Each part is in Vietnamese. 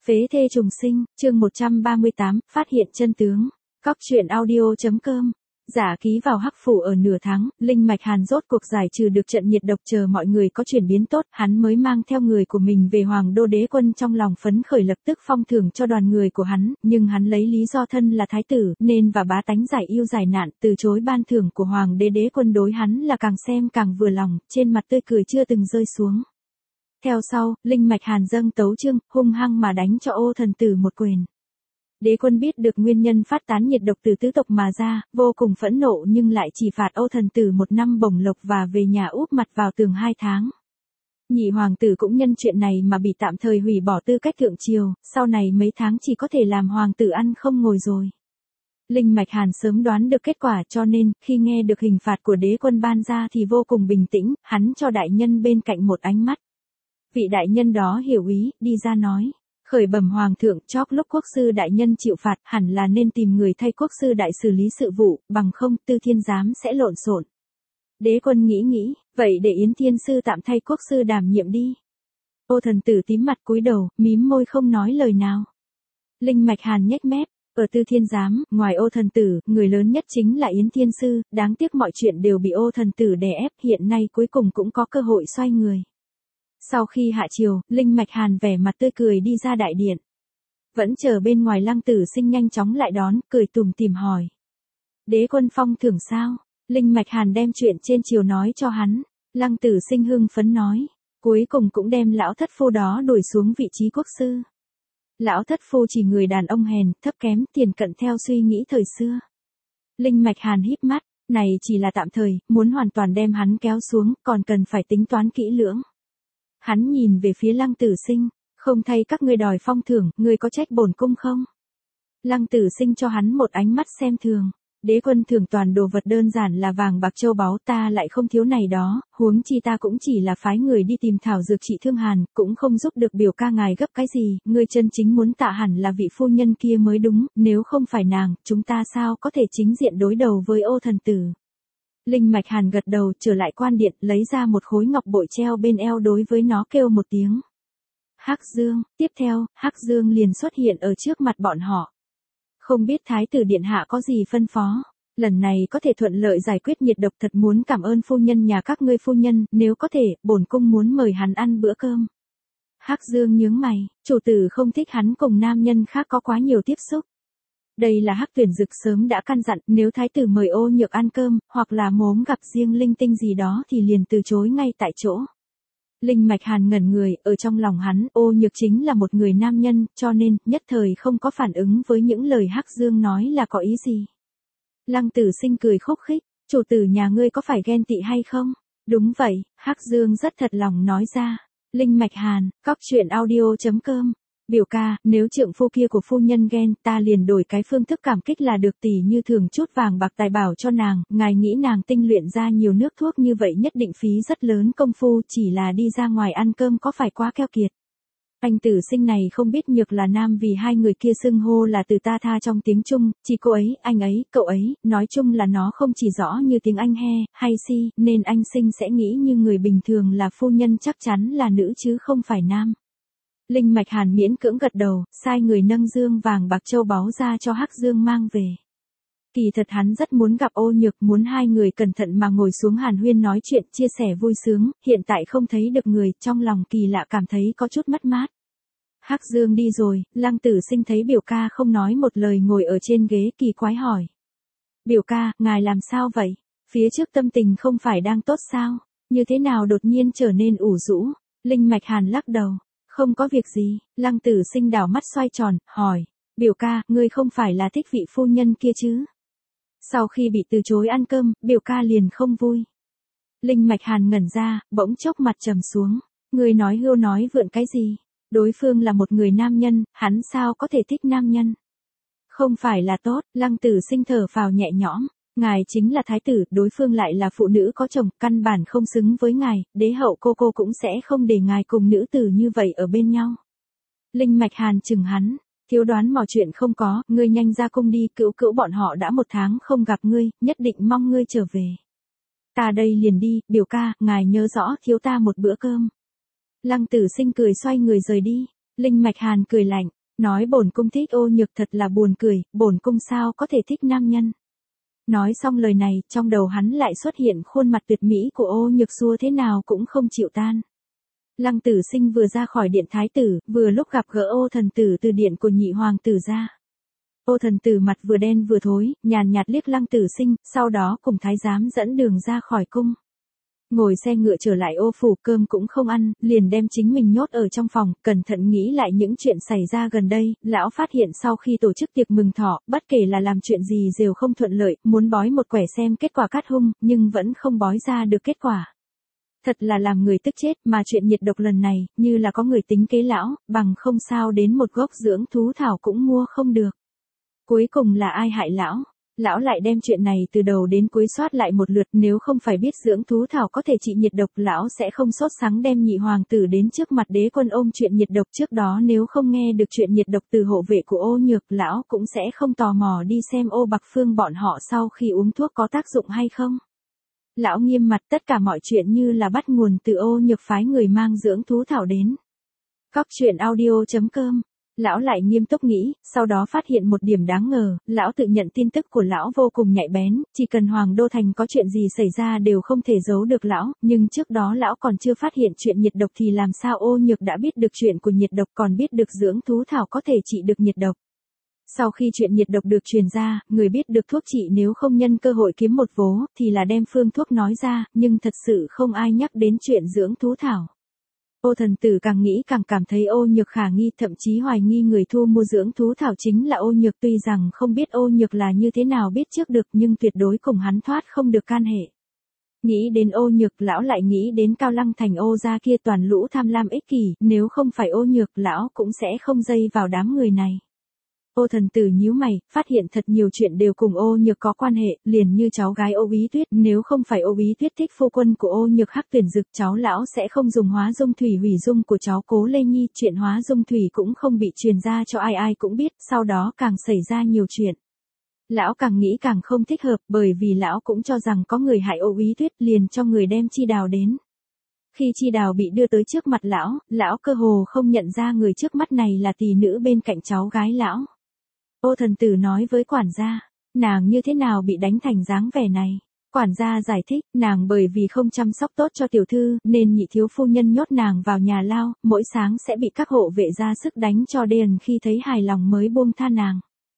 Phế thê trùng sinh, chương 138, phát hiện chân tướng. Cóc truyện audio.com. Giả ký vào Hắc Phủ ở nửa tháng, Linh Mạch Hàn rốt cuộc giải trừ được trận nhiệt độc, chờ mọi người có chuyển biến tốt, hắn mới mang theo người của mình về Hoàng Đô. Đế Quân trong lòng phấn khởi, lập tức phong thưởng cho đoàn người của hắn, nhưng hắn lấy lý do thân là thái tử, nên và bá tánh giải yêu giải nạn, từ chối ban thưởng của Hoàng đế. Đế Quân đối hắn là càng xem càng vừa lòng, trên mặt tươi cười chưa từng rơi xuống. Theo sau, Linh Mạch Hàn dâng tấu chương, hung hăng mà đánh cho Ô Thần Tử một quyền. Đế Quân biết được nguyên nhân phát tán nhiệt độc từ tứ tộc mà ra, vô cùng phẫn nộ nhưng lại chỉ phạt Ô Thần Tử 1 năm bổng lộc và về nhà úp mặt vào tường 2 tháng. Nhị hoàng tử cũng nhân chuyện này mà bị tạm thời hủy bỏ tư cách thượng triều, sau này mấy tháng chỉ có thể làm hoàng tử ăn không ngồi rồi. Linh Mạch Hàn sớm đoán được kết quả, cho nên, khi nghe được hình phạt của Đế Quân ban ra thì vô cùng bình tĩnh, hắn cho đại nhân bên cạnh một ánh mắt. Vị đại nhân đó hiểu ý, đi ra nói. Khởi bẩm hoàng thượng, chót lúc quốc sư đại nhân chịu phạt, hẳn là nên tìm người thay quốc sư đại xử lý sự vụ, bằng không Tư Thiên giám sẽ lộn xộn. Đế Quân nghĩ, vậy để Yến Thiên sư tạm thay quốc sư đảm nhiệm đi. Ô Thần Tử tím mặt cúi đầu, mím môi không nói lời nào. Linh Mạch Hàn nhếch mép, ở Tư Thiên giám, ngoài Ô Thần Tử, người lớn nhất chính là Yến Thiên sư, đáng tiếc mọi chuyện đều bị Ô Thần Tử đè ép, hiện nay cuối cùng cũng có cơ hội xoay người. Sau khi hạ triều, Linh Mạch Hàn vẻ mặt tươi cười đi ra đại điện. Vẫn chờ bên ngoài Lăng Tử Sinh nhanh chóng lại đón, cười tủm tỉm hỏi. Đế Quân phong thưởng sao? Linh Mạch Hàn đem chuyện trên triều nói cho hắn. Lăng Tử Sinh hưng phấn nói. Cuối cùng cũng đem lão thất phu đó đuổi xuống vị trí quốc sư. Lão thất phu chỉ người đàn ông hèn, thấp kém, tiền cận theo suy nghĩ thời xưa. Linh Mạch Hàn híp mắt, này chỉ là tạm thời, muốn hoàn toàn đem hắn kéo xuống, còn cần phải tính toán kỹ lưỡng. Hắn nhìn về phía Lăng Tử Sinh, không thay các ngươi đòi phong thưởng, ngươi có trách bổn cung không? Lăng Tử Sinh cho hắn một ánh mắt xem thường. Đế Quân thưởng toàn đồ vật đơn giản là vàng bạc châu báu, ta lại không thiếu này đó, huống chi ta cũng chỉ là phái người đi tìm thảo dược trị thương hàn, cũng không giúp được biểu ca ngài gấp cái gì, ngươi chân chính muốn tạ hẳn là vị phu nhân kia mới đúng, nếu không phải nàng, chúng ta sao có thể chính diện đối đầu với Ô Thần Tử. Linh Mạch Hàn gật đầu, trở lại quan điện, lấy ra một khối ngọc bội treo bên eo, đối với nó kêu một tiếng. Hắc Dương, tiếp theo, Hắc Dương liền xuất hiện ở trước mặt bọn họ. Không biết Thái tử Điện Hạ có gì phân phó, lần này có thể thuận lợi giải quyết nhiệt độc, thật muốn cảm ơn phu nhân nhà các ngươi. Phu nhân, nếu có thể, bổn cung muốn mời hắn ăn bữa cơm. Hắc Dương nhướng mày, chủ tử không thích hắn cùng nam nhân khác có quá nhiều tiếp xúc. Đây là Hắc Tuyển Dực sớm đã căn dặn, nếu thái tử mời Ô Nhược ăn cơm, hoặc là mốm gặp riêng linh tinh gì đó thì liền từ chối ngay tại chỗ. Linh Mạch Hàn ngẩn người, ở trong lòng hắn, Ô Nhược chính là một người nam nhân, cho nên, nhất thời không có phản ứng với những lời Hắc Dương nói là có ý gì. Lăng Tử Sinh cười khúc khích, chủ tử nhà ngươi có phải ghen tị hay không? Đúng vậy, Hắc Dương rất thật lòng nói ra. Linh Mạch Hàn, cóc truyện audio.com. Biểu ca, nếu trượng phu kia của phu nhân ghen, ta liền đổi cái phương thức cảm kích là được, tỷ như thường chút vàng bạc tài bảo cho nàng, ngài nghĩ nàng tinh luyện ra nhiều nước thuốc như vậy nhất định phí rất lớn công phu, chỉ là đi ra ngoài ăn cơm có phải quá keo kiệt. Anh Tử Sinh này không biết Nhược là nam, vì hai người kia xưng hô là từ ta tha trong tiếng Trung, chỉ cô ấy, anh ấy, cậu ấy, nói chung là nó không chỉ rõ như tiếng Anh he, hay si, nên anh Sinh sẽ nghĩ như người bình thường là phu nhân chắc chắn là nữ chứ không phải nam. Linh Mạch Hàn miễn cưỡng gật đầu, sai người nâng dương vàng bạc châu báu ra cho Hắc Dương mang về. Kỳ thật hắn rất muốn gặp Ô Nhược, muốn hai người cẩn thận mà ngồi xuống hàn huyên nói chuyện, chia sẻ vui sướng, hiện tại không thấy được người, trong lòng kỳ lạ cảm thấy có chút mất mát. Hắc Dương đi rồi, Lăng Tử Sinh thấy biểu ca không nói một lời ngồi ở trên ghế, kỳ quái hỏi. Biểu ca, ngài làm sao vậy? Phía trước tâm tình không phải đang tốt sao? Như thế nào đột nhiên trở nên ủ rũ? Linh Mạch Hàn lắc đầu. Không có việc gì. Lăng Tử Sinh đảo mắt xoay tròn, hỏi. Biểu ca, ngươi không phải là thích vị phu nhân kia chứ? Sau khi bị từ chối ăn cơm, biểu ca liền không vui. Linh Mạch Hàn ngẩn ra, bỗng chốc mặt trầm xuống. Ngươi nói hưu nói vượn cái gì? Đối phương là một người nam nhân, hắn sao có thể thích nam nhân? Không phải là tốt. Lăng Tử Sinh thở phào nhẹ nhõm. Ngài chính là thái tử, đối phương lại là phụ nữ có chồng, căn bản không xứng với ngài, đế hậu cô cũng sẽ không để ngài cùng nữ tử như vậy ở bên nhau. Linh Mạch Hàn chừng hắn, thiếu đoán mò chuyện không có, ngươi nhanh ra cung đi, cữu bọn họ đã 1 tháng không gặp ngươi, nhất định mong ngươi trở về. Ta đây liền đi, biểu ca, ngài nhớ rõ thiếu ta một bữa cơm. Lăng Tử Sinh cười xoay người rời đi. Linh Mạch Hàn cười lạnh, nói bổn cung thích Ô Nhược thật là buồn cười, bổn cung sao có thể thích nam nhân. Nói xong lời này, trong đầu hắn lại xuất hiện khuôn mặt tuyệt mỹ của Ô Nhược xua thế nào cũng không chịu tan. Lăng Tử Sinh vừa ra khỏi điện thái tử, vừa lúc gặp gỡ Ô thần tử từ điện của nhị hoàng tử ra. Ô thần tử mặt vừa đen vừa thối, nhàn nhạt liếc Lăng Tử Sinh, sau đó cùng thái giám dẫn đường ra khỏi cung. Ngồi xe ngựa trở lại Ô phủ, cơm cũng không ăn, liền đem chính mình nhốt ở trong phòng, cẩn thận nghĩ lại những chuyện xảy ra gần đây. Lão phát hiện sau khi tổ chức tiệc mừng thọ, bất kể là làm chuyện gì đều không thuận lợi, muốn bói một quẻ xem kết quả cát hung, nhưng vẫn không bói ra được kết quả. Thật là làm người tức chết, mà chuyện nhiệt độc lần này, như là có người tính kế lão, bằng không sao đến một gốc dưỡng thú thảo cũng mua không được. Cuối cùng là ai hại lão? Lão lại đem chuyện này từ đầu đến cuối soát lại một lượt, nếu không phải biết dưỡng thú thảo có thể trị nhiệt độc, lão sẽ không sốt sắng đem nhị hoàng tử đến trước mặt đế quân ôm chuyện nhiệt độc. Trước đó nếu không nghe được chuyện nhiệt độc từ hộ vệ của Ô Nhược, lão cũng sẽ không tò mò đi xem Ô Bạc Phương bọn họ sau khi uống thuốc có tác dụng hay không. Lão nghiêm mặt, tất cả mọi chuyện như là bắt nguồn từ Ô Nhược phái người mang dưỡng thú thảo đến. Cóc truyện audio.com. Lão lại nghiêm túc nghĩ, sau đó phát hiện một điểm đáng ngờ, lão tự nhận tin tức của lão vô cùng nhạy bén, chỉ cần Hoàng Đô Thành có chuyện gì xảy ra đều không thể giấu được lão, nhưng trước đó lão còn chưa phát hiện chuyện nhiệt độc thì làm sao Ô Nhược đã biết được chuyện của nhiệt độc, còn biết được dưỡng thú thảo có thể trị được nhiệt độc. Sau khi chuyện nhiệt độc được truyền ra, người biết được thuốc trị nếu không nhân cơ hội kiếm một vố, thì là đem phương thuốc nói ra, nhưng thật sự không ai nhắc đến chuyện dưỡng thú thảo. Ô thần tử càng nghĩ càng cảm thấy Ô Nhược khả nghi, thậm chí hoài nghi người thu mua dưỡng thú thảo chính là Ô Nhược, tuy rằng không biết Ô Nhược là như thế nào biết trước được, nhưng tuyệt đối cùng hắn thoát không được can hệ. Nghĩ đến Ô Nhược, lão lại nghĩ đến Cao Lăng thành Ô gia kia toàn lũ tham lam ích kỷ, nếu không phải Ô Nhược, lão cũng sẽ không dây vào đám người này. Ô thần tử nhíu mày, phát hiện thật nhiều chuyện đều cùng Ô Nhược có quan hệ, liền như cháu gái Ô Bí Tuyết, nếu không phải Ô Bí Tuyết thích phu quân của Ô Nhược Hắc Tuyển Dực, cháu lão sẽ không dùng hóa dung thủy hủy dung của cháu Cố Lê Nhi, chuyện hóa dung thủy cũng không bị truyền ra cho ai ai cũng biết, sau đó càng xảy ra nhiều chuyện. Lão càng nghĩ càng không thích hợp, bởi vì lão cũng cho rằng có người hại Ô Bí Tuyết, liền cho người đem Chi Đào đến. Khi Chi Đào bị đưa tới trước mặt lão cơ hồ không nhận ra người trước mắt này là tỷ nữ bên cạnh cháu gái lão. Ô thần tử nói với quản gia, nàng như thế nào bị đánh thành dáng vẻ này? Quản gia giải thích, nàng bởi vì không chăm sóc tốt cho tiểu thư, nên nhị thiếu phu nhân nhốt nàng vào nhà lao, mỗi sáng sẽ bị các hộ vệ ra sức đánh cho đền, khi thấy hài lòng mới buông tha nàng.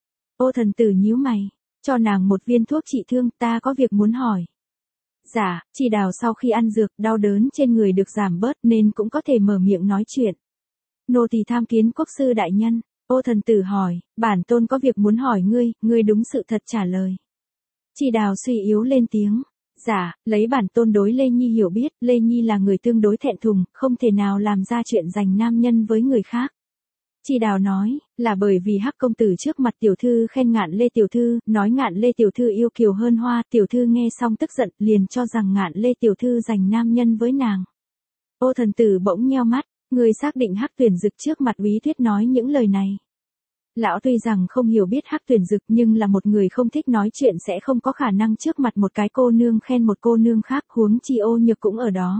Ô thần tử nhíu mày, cho nàng một viên thuốc trị thương, ta có việc muốn hỏi. Dạ, Chi Đào sau khi ăn dược, đau đớn trên người được giảm bớt nên cũng có thể mở miệng nói chuyện. Nô tỳ tham kiến quốc sư đại nhân. Ô thần tử hỏi, bản tôn có việc muốn hỏi ngươi đúng sự thật trả lời. Chi Đào suy yếu lên tiếng, dạ, lấy bản tôn đối Lê Nhi hiểu biết, Lê Nhi là người tương đối thẹn thùng, không thể nào làm ra chuyện giành nam nhân với người khác. Chi Đào nói, là bởi vì Hắc công tử trước mặt tiểu thư khen Ngạn Lê tiểu thư, nói Ngạn Lê tiểu thư yêu kiều hơn hoa, tiểu thư nghe xong tức giận, liền cho rằng Ngạn Lê tiểu thư giành nam nhân với nàng. Ô thần tử bỗng nheo mắt. Người xác định Hắc Tuyển Dực trước mặt Úy Tuyết nói những lời này. Lão tuy rằng không hiểu biết Hắc Tuyển Dực nhưng là một người không thích nói chuyện sẽ không có khả năng trước mặt một cái cô nương khen một cô nương khác, huống chi Ô Nhược cũng ở đó.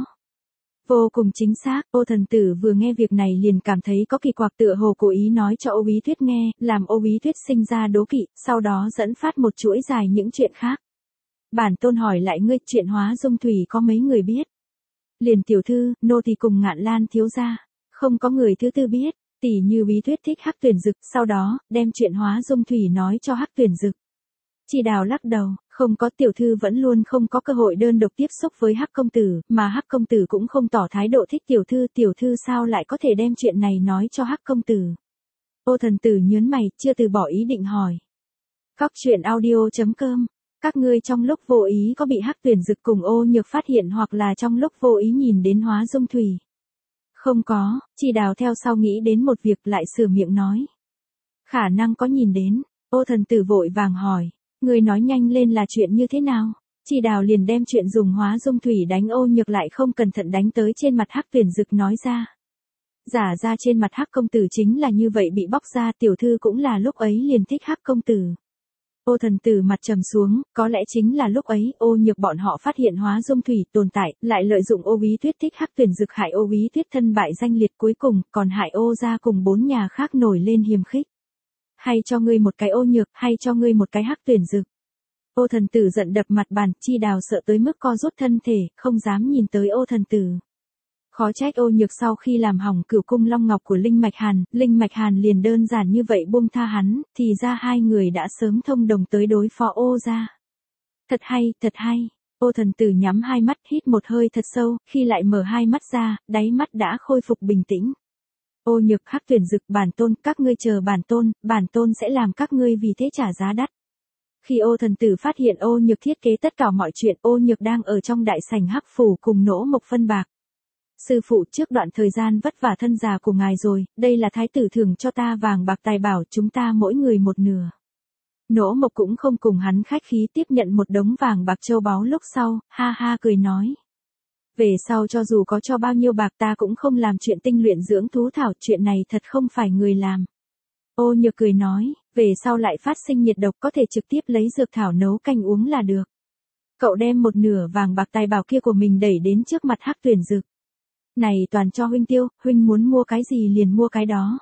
Vô cùng chính xác, Ô thần tử vừa nghe việc này liền cảm thấy có kỳ quặc, tựa hồ cố ý nói cho Ô Úy Tuyết nghe, làm Ô Úy Tuyết sinh ra đố kỵ, sau đó dẫn phát một chuỗi dài những chuyện khác. Bản tôn hỏi lại ngươi, chuyện hóa dung thủy có mấy người biết? Liền tiểu thư, nô tỳ cùng Ngạn Lan thiếu gia, không có người thứ tư biết. Tỷ như Bí Tuyết thích Hắc Tuyển Dực, sau đó đem chuyện hóa dung thủy nói cho Hắc Tuyển Dực. Chi Đào lắc đầu, không có, tiểu thư vẫn luôn không có cơ hội đơn độc tiếp xúc với Hắc công tử, mà Hắc công tử cũng không tỏ thái độ thích tiểu thư sao lại có thể đem chuyện này nói cho Hắc công tử. Ô thần tử nhớn mày, chưa từ bỏ ý định hỏi. Cóc truyện audio.com. Các ngươi trong lúc vô ý có bị Hắc Tuyển Dực cùng Ô Nhược phát hiện hoặc là trong lúc vô ý nhìn đến hóa dung thủy? Không có, Chi Đào theo sau nghĩ đến một việc lại sửa miệng nói. Khả năng có nhìn đến. Ô thần tử vội vàng hỏi, người nói nhanh lên là chuyện như thế nào? Chi Đào liền đem chuyện dùng hóa dung thủy đánh Ô Nhược lại không cẩn thận đánh tới trên mặt Hắc Tuyển Dực nói ra. Giả ra trên mặt Hắc công tử chính là như vậy bị bóc ra, tiểu thư cũng là lúc ấy liền thích Hắc công tử. Ô thần tử mặt trầm xuống, có lẽ chính là lúc ấy, Ô Nhược bọn họ phát hiện Hóa Dung Thủy tồn tại, lại lợi dụng Ô Úy Tuyết thích Hắc Tuyển Dực hại Ô Úy Tuyết thân bại danh liệt cuối cùng, còn hại Ô gia cùng 4 nhà khác nổi lên hiềm khích. Hay cho ngươi một cái Ô Nhược, hay cho ngươi một cái Hắc Tuyển Dực. Ô thần tử giận đập mặt bàn, Chi Đào sợ tới mức co rút thân thể, không dám nhìn tới Ô thần tử. Khó trách Ô Nhược sau khi làm hỏng Cửu cung long ngọc của Linh Mạch Hàn liền đơn giản như vậy buông tha hắn, thì ra hai người đã sớm thông đồng tới đối phó Ô gia. Thật hay, thật hay. Ô thần tử nhắm hai mắt, hít một hơi thật sâu, khi lại mở hai mắt ra, đáy mắt đã khôi phục bình tĩnh. Ô Nhược, Hắc Tuyển Dực, bản tôn, các ngươi chờ bản tôn sẽ làm các ngươi vì thế trả giá đắt. Khi Ô thần tử phát hiện Ô Nhược thiết kế tất cả mọi chuyện, Ô Nhược đang ở trong đại sảnh Hắc phủ cùng Nỗ Mộc phân bạc. Sư phụ, trước đoạn thời gian vất vả thân già của ngài rồi, đây là thái tử thưởng cho ta vàng bạc tài bảo, chúng ta mỗi người một nửa. Nỗ Mộc cũng không cùng hắn khách khí, tiếp nhận một đống vàng bạc châu báu, lúc sau, ha ha cười nói. Về sau cho dù có cho bao nhiêu bạc ta cũng không làm chuyện tinh luyện dưỡng thú thảo, chuyện này thật không phải người làm. Ô Nhược cười nói, về sau lại phát sinh nhiệt độc có thể trực tiếp lấy dược thảo nấu canh uống là được. Cậu đem một nửa vàng bạc tài bảo kia của mình đẩy đến trước mặt Hắc Tuyển Dực. Này toàn cho huynh tiêu, huynh muốn mua cái gì liền mua cái đó.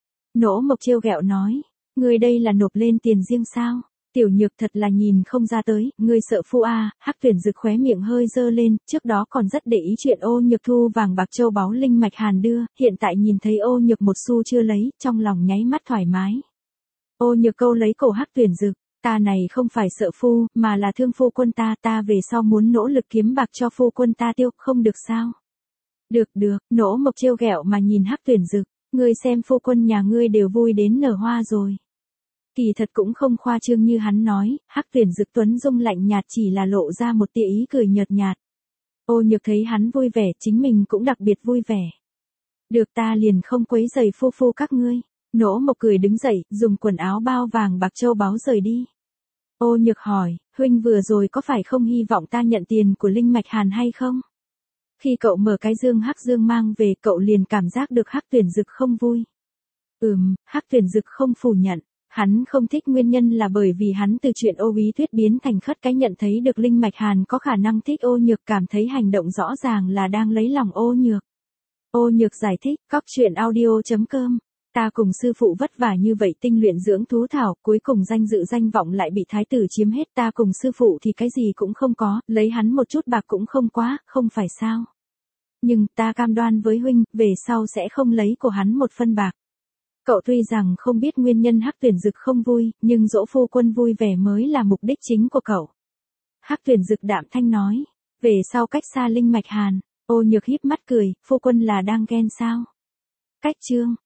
Nỗ Mộc trêu ghẹo nói, ngươi đây là nộp lên tiền riêng sao? Tiểu Nhược thật là nhìn không ra tới, ngươi sợ phu a. Hắc Tuyển Dực khóe miệng hơi dơ lên, trước đó còn rất để ý chuyện Ô Nhược thu vàng bạc châu báu Linh Mạch Hàn đưa, hiện tại nhìn thấy Ô Nhược một xu chưa lấy, trong lòng nháy mắt thoải mái. Ô Nhược câu lấy cổ Hắc Tuyển Dực, ta này không phải sợ phu, mà là thương phu quân ta về sau muốn nỗ lực kiếm bạc cho phu quân ta tiêu, không được sao? Được, Nỗ Mộc trêu ghẹo mà nhìn Hắc Tuyển Dực, ngươi xem phu quân nhà ngươi đều vui đến nở hoa rồi. Kỳ thật cũng không khoa trương như hắn nói, Hắc Tuyển Dực tuấn dung lạnh nhạt, chỉ là lộ ra một tia ý cười nhợt nhạt. Ô Nhược thấy hắn vui vẻ, chính mình cũng đặc biệt vui vẻ. Được, ta liền không quấy rầy phu các ngươi. Nỗ Mộc cười đứng dậy, dùng quần áo bao vàng bạc châu báu rời đi. Ô Nhược hỏi, huynh vừa rồi có phải không hy vọng ta nhận tiền của Linh Mạch Hàn hay không? Khi cậu mở cái dương Hắc Dương mang về, cậu liền cảm giác được Hắc Tuyển Dực không vui. Hắc Tuyển Dực không phủ nhận. Hắn không thích nguyên nhân là bởi vì hắn từ chuyện Ô Úy Tuyết biến thành khất cái nhận thấy được Linh Mạch Hàn có khả năng thích Ô Nhược, cảm thấy hành động rõ ràng là đang lấy lòng Ô Nhược. Ô Nhược giải thích, cóc truyện audio.com. Ta cùng sư phụ vất vả như vậy tinh luyện dưỡng thú thảo, cuối cùng danh dự danh vọng lại bị thái tử chiếm hết, ta cùng sư phụ thì cái gì cũng không có, lấy hắn một chút bạc cũng không quá, không phải sao? Nhưng ta cam đoan với huynh, về sau sẽ không lấy của hắn một phân bạc. Cậu tuy rằng không biết nguyên nhân Hắc Tuyển Dực không vui, nhưng dỗ phu quân vui vẻ mới là mục đích chính của cậu. Hắc Tuyển Dực đạm thanh nói, về sau cách xa Linh Mạch Hàn. Ô Nhược híp mắt cười, phu quân là đang ghen sao? Cách chương